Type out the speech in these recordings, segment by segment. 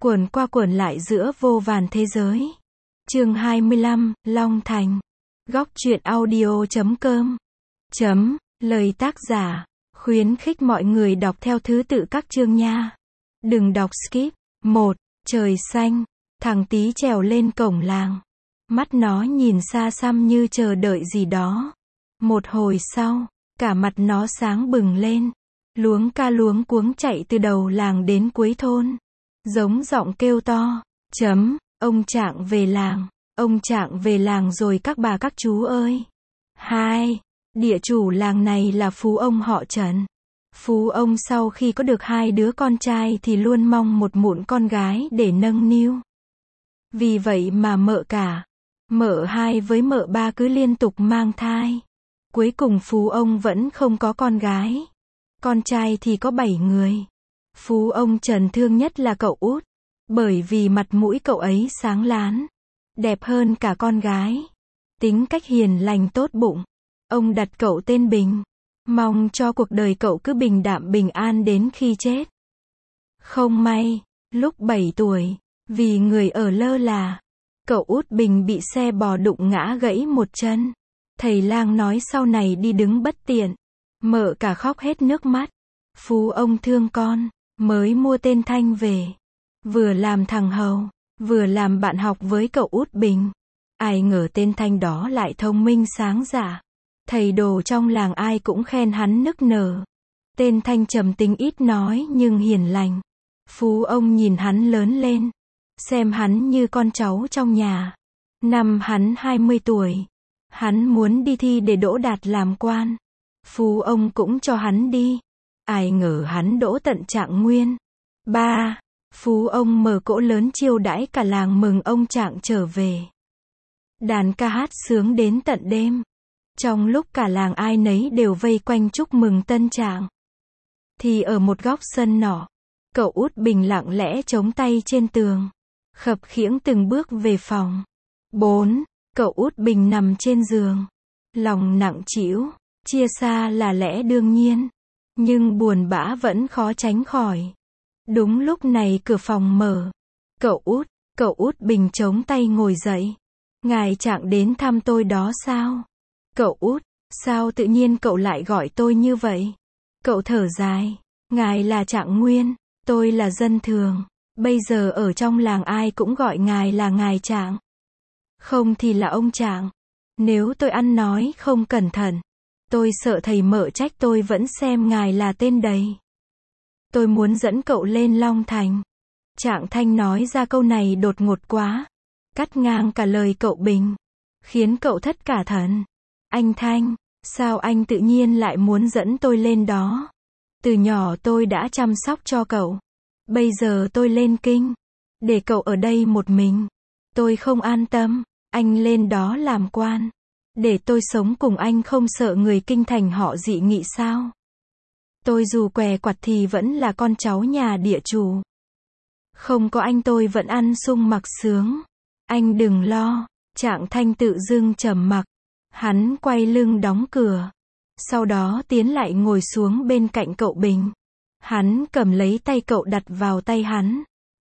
Quẩn qua quẩn lại giữa vô vàn thế giới. Chương 25, Long Thành. Góc truyện audio.com. Lời tác giả. Khuyến khích mọi người đọc theo thứ tự các chương nha. Đừng đọc skip. 1. Trời xanh. Thằng tí trèo lên cổng làng. Mắt nó nhìn xa xăm như chờ đợi gì đó. Một hồi sau, cả mặt nó sáng bừng lên. Luống ca luống cuống chạy từ đầu làng đến cuối thôn. Giống giọng kêu to. Ông Trạng về làng. Ông Trạng về làng rồi các bà các chú ơi. 2. Địa chủ làng này là phú ông họ Trần. Phú ông sau khi có được 2 đứa con trai thì luôn mong một mụn con gái để nâng niu. Vì vậy mà mợ cả, mợ 2 với mợ 3 cứ liên tục mang thai. Cuối cùng phú ông vẫn không có con gái. Con trai thì có 7 người. Phú ông Trần thương nhất là cậu út. Bởi vì mặt mũi cậu ấy sáng láng, đẹp hơn cả con gái. Tính cách hiền lành tốt bụng. Ông đặt cậu tên Bình. Mong cho cuộc đời cậu cứ bình đạm bình an đến khi chết. Không may, lúc 7 tuổi, vì người ở lơ là, cậu út Bình bị xe bò đụng ngã gãy một chân. Thầy lang nói sau này đi đứng bất tiện. Mợ cả khóc hết nước mắt. Phú ông thương con, mới mua tên Thanh về. Vừa làm thằng hầu, vừa làm bạn học với cậu út Bình. Ai ngờ tên Thanh đó lại thông minh sáng dạ. Thầy đồ trong làng ai cũng khen hắn nức nở. Tên Thanh trầm tính ít nói nhưng hiền lành. Phú ông nhìn hắn lớn lên, xem hắn như con cháu trong nhà. Năm hắn 20 tuổi, hắn muốn đi thi để đỗ đạt làm quan. Phú ông cũng cho hắn đi. Ai ngờ hắn đỗ tận Trạng Nguyên. 3. Phú ông mở cỗ lớn chiêu đãi cả làng mừng ông Trạng trở về. Đàn ca hát sướng đến tận đêm. Trong lúc cả làng ai nấy đều vây quanh chúc mừng tân Trạng, thì ở một góc sân nọ, cậu út Bình lặng lẽ chống tay trên tường, khập khiễng từng bước về phòng. 4. Cậu út Bình nằm trên giường, lòng nặng trĩu, chia xa là lẽ đương nhiên, nhưng buồn bã vẫn khó tránh khỏi. Đúng lúc này cửa phòng mở. Cậu út Bình chống tay ngồi dậy. Ngài Trạng đến thăm tôi đó sao? Cậu út, sao tự nhiên cậu lại gọi tôi như vậy? Cậu thở dài. Ngài là Trạng Nguyên, tôi là dân thường. Bây giờ ở trong làng ai cũng gọi ngài là ngài Trạng. Không thì là ông Trạng. Nếu tôi ăn nói không cẩn thận, tôi sợ thầy mợ trách tôi vẫn xem ngài là tên đầy. Tôi muốn dẫn cậu lên Long Thành. Trạng Thanh nói ra câu này đột ngột quá, cắt ngang cả lời cậu Bình, khiến cậu thất cả thần. Anh Thanh, sao anh tự nhiên lại muốn dẫn tôi lên đó? Từ nhỏ tôi đã chăm sóc cho cậu. Bây giờ tôi lên kinh, để cậu ở đây một mình. Tôi không an tâm, anh lên đó làm quan. Để tôi sống cùng anh không sợ người kinh thành họ dị nghị sao? Tôi dù què quặt thì vẫn là con cháu nhà địa chủ. Không có anh tôi vẫn ăn sung mặc sướng. Anh đừng lo. Trạng Thanh tự dưng trầm mặc. Hắn quay lưng đóng cửa. Sau đó tiến lại ngồi xuống bên cạnh cậu Bình. Hắn cầm lấy tay cậu đặt vào tay hắn.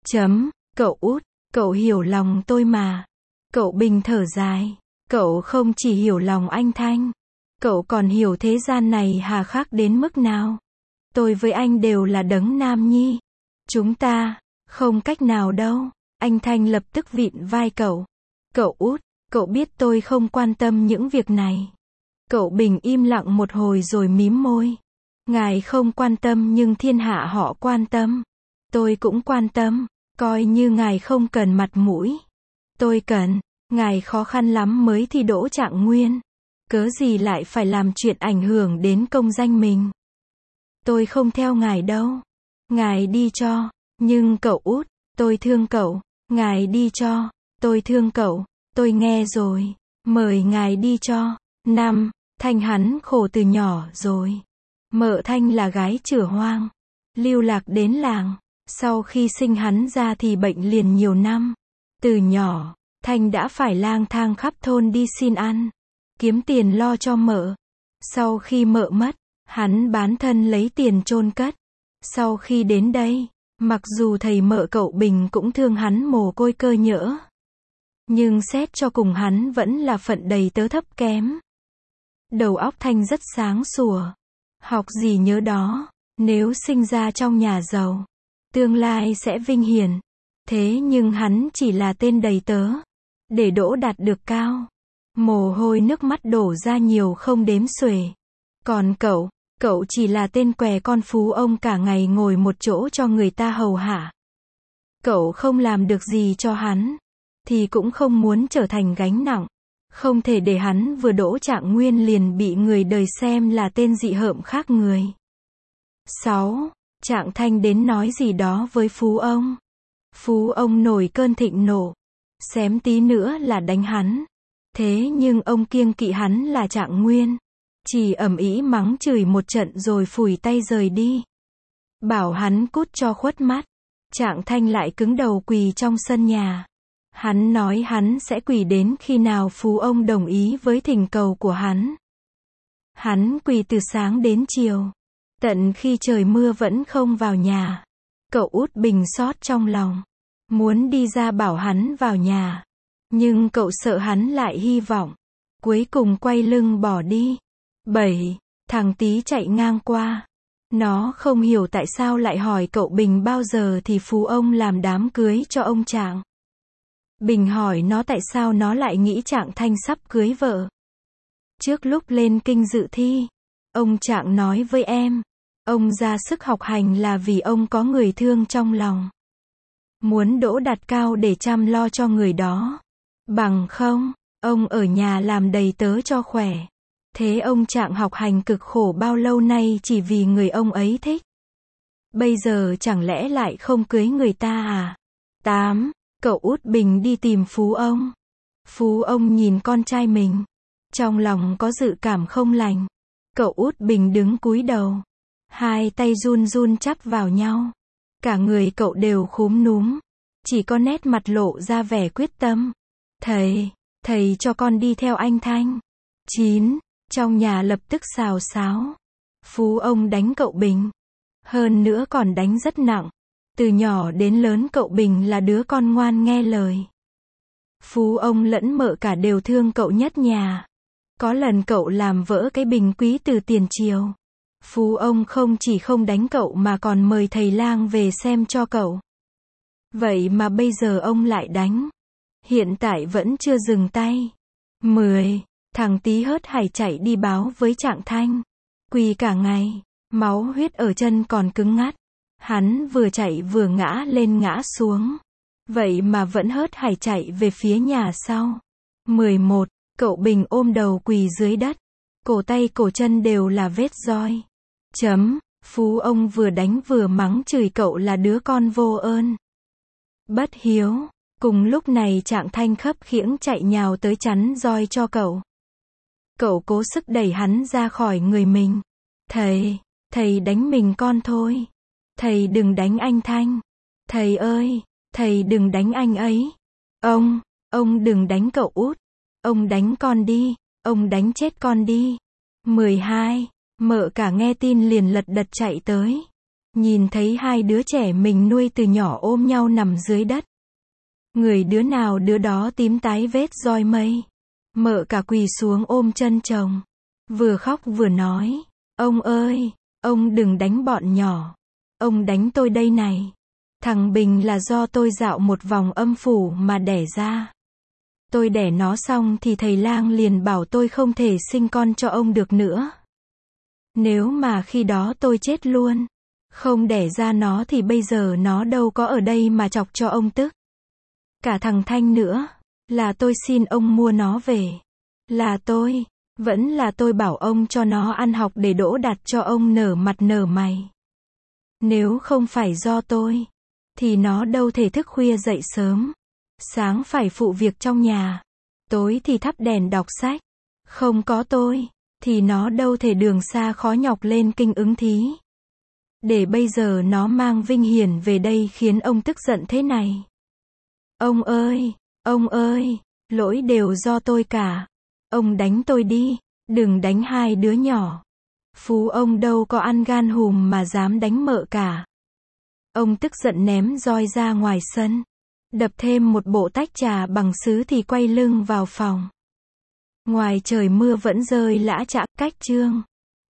Cậu út, cậu hiểu lòng tôi mà. Cậu Bình thở dài. Cậu không chỉ hiểu lòng anh Thanh, cậu còn hiểu thế gian này hà khắc đến mức nào. Tôi với anh đều là đấng nam nhi. Chúng ta, không cách nào đâu. Anh Thanh lập tức vịn vai cậu. Cậu út, cậu biết tôi không quan tâm những việc này. Cậu Bình im lặng một hồi rồi mím môi. Ngài không quan tâm nhưng thiên hạ họ quan tâm. Tôi cũng quan tâm, coi như ngài không cần mặt mũi. Tôi cần. Ngài khó khăn lắm mới thi đỗ Trạng Nguyên. Cớ gì lại phải làm chuyện ảnh hưởng đến công danh mình. Tôi không theo ngài đâu. Ngài đi cho. Nhưng cậu út, tôi thương cậu. Ngài đi cho. Tôi thương cậu. Tôi nghe rồi. Mời ngài đi cho. 5. Thanh hắn khổ từ nhỏ rồi. Mợ Thanh là gái chửa hoang, lưu lạc đến làng. Sau khi sinh hắn ra thì bệnh liền nhiều năm. Từ nhỏ, Thanh đã phải lang thang khắp thôn đi xin ăn, kiếm tiền lo cho mợ. Sau khi mợ mất, hắn bán thân lấy tiền chôn cất. Sau khi đến đây, Mặc dù thầy mợ cậu Bình cũng thương hắn mồ côi cơ nhỡ. Nhưng xét cho cùng hắn vẫn là phận đầy tớ thấp kém. Đầu óc Thanh rất sáng sủa. Học gì nhớ đó. Nếu sinh ra trong nhà giàu, tương lai sẽ vinh hiển. Thế nhưng hắn chỉ là tên đầy tớ. Để đỗ đạt được cao, mồ hôi nước mắt đổ ra nhiều không đếm xuể. Còn cậu chỉ là tên què con phú ông cả ngày ngồi một chỗ cho người ta hầu hạ. Cậu không làm được gì cho hắn, thì cũng không muốn trở thành gánh nặng. Không thể để hắn vừa đỗ trạng nguyên liền bị người đời xem là tên dị hợm khác người. 6. Trạng Thanh đến nói gì đó với phú ông. Phú ông nổi cơn thịnh nộ. Xém tí nữa là đánh hắn. Thế nhưng ông kiêng kỵ hắn là Trạng Nguyên. Chỉ ầm ĩ mắng chửi một trận rồi phủi tay rời đi. Bảo hắn cút cho khuất mắt. Trạng Thanh lại cứng đầu quỳ trong sân nhà. Hắn nói hắn sẽ quỳ đến khi nào phú ông đồng ý với thỉnh cầu của hắn. Hắn quỳ từ sáng đến chiều. Tận khi trời mưa vẫn không vào nhà. Cậu Út Bình xót trong lòng. Muốn đi ra bảo hắn vào nhà. Nhưng cậu sợ hắn lại hy vọng. Cuối cùng quay lưng bỏ đi. 7. Thằng Tý chạy ngang qua. Nó không hiểu tại sao lại hỏi cậu Bình bao giờ thì phú ông làm đám cưới cho ông Trạng. Bình hỏi nó tại sao nó lại nghĩ Trạng Thanh sắp cưới vợ. Trước lúc lên kinh dự thi, ông Trạng nói với em, ông ra sức học hành là vì ông có người thương trong lòng. Muốn đỗ đạt cao để chăm lo cho người đó. Bằng không, ông ở nhà làm đầy tớ cho khỏe. Thế ông Trạng học hành cực khổ bao lâu nay chỉ vì người ông ấy thích. Bây giờ chẳng lẽ lại không cưới người ta à? 8. Cậu Út Bình đi tìm phú ông. Phú ông nhìn con trai mình. Trong lòng có dự cảm không lành. Cậu Út Bình đứng cúi đầu. Hai tay run run chắp vào nhau. Cả người cậu đều khúm núm. Chỉ có nét mặt lộ ra vẻ quyết tâm. Thầy cho con đi theo anh Thanh. 9. Trong nhà lập tức xào xáo. Phú ông đánh cậu Bình. Hơn nữa còn đánh rất nặng. Từ nhỏ đến lớn cậu Bình là đứa con ngoan nghe lời. Phú ông lẫn mợ cả đều thương cậu nhất nhà. Có lần cậu làm vỡ cái bình quý từ tiền triều. Phú ông không chỉ không đánh cậu mà còn mời thầy lang về xem cho cậu. Vậy mà bây giờ ông lại đánh. Hiện tại vẫn chưa dừng tay. 10. Thằng Tý hớt hải chạy đi báo với Trạng Thanh. Quỳ cả ngày, máu huyết ở chân còn cứng ngắt. Hắn vừa chạy vừa ngã lên ngã xuống. Vậy mà vẫn hớt hải chạy về phía nhà sau. 11. Cậu Bình ôm đầu quỳ dưới đất. Cổ tay cổ chân đều là vết roi. Phú ông vừa đánh vừa mắng chửi cậu là đứa con vô ơn. Bất hiếu. Cùng lúc này Trạng Thanh khấp khiễng chạy nhào tới chắn roi cho cậu. Cậu cố sức đẩy hắn ra khỏi người mình. Thầy đánh mình con thôi. Thầy đừng đánh anh Thanh. Thầy ơi, thầy đừng đánh anh ấy. Ông đừng đánh cậu Út. Ông đánh con đi, ông đánh chết con đi. 12. Mợ cả nghe tin liền lật đật chạy tới. Nhìn thấy hai đứa trẻ mình nuôi từ nhỏ ôm nhau nằm dưới đất. Người đứa nào đứa đó tím tái vết roi mây. Mợ cả quỳ xuống ôm chân chồng. Vừa khóc vừa nói. Ông ơi, ông đừng đánh bọn nhỏ. Ông đánh tôi đây này. Thằng Bình là do tôi dạo một vòng âm phủ mà đẻ ra. Tôi đẻ nó xong thì thầy lang liền bảo tôi không thể sinh con cho ông được nữa. Nếu mà khi đó tôi chết luôn, không đẻ ra nó thì bây giờ nó đâu có ở đây mà chọc cho ông tức. Cả thằng Thanh nữa, là tôi xin ông mua nó về. Vẫn là tôi bảo ông cho nó ăn học để đỗ đạt cho ông nở mặt nở mày. Nếu không phải do tôi, thì nó đâu thể thức khuya dậy sớm. Sáng phải phụ việc trong nhà, tối thì thắp đèn đọc sách. Không có tôi, thì nó đâu thể đường xa khó nhọc lên kinh ứng thí. Để bây giờ nó mang vinh hiển về đây khiến ông tức giận thế này. Ông ơi, lỗi đều do tôi cả. Ông đánh tôi đi, đừng đánh hai đứa nhỏ. Phú ông đâu có ăn gan hùm mà dám đánh mợ cả. Ông tức giận ném roi ra ngoài sân. Đập thêm một bộ tách trà bằng sứ thì quay lưng vào phòng. Ngoài trời mưa vẫn rơi lã chã, cách chương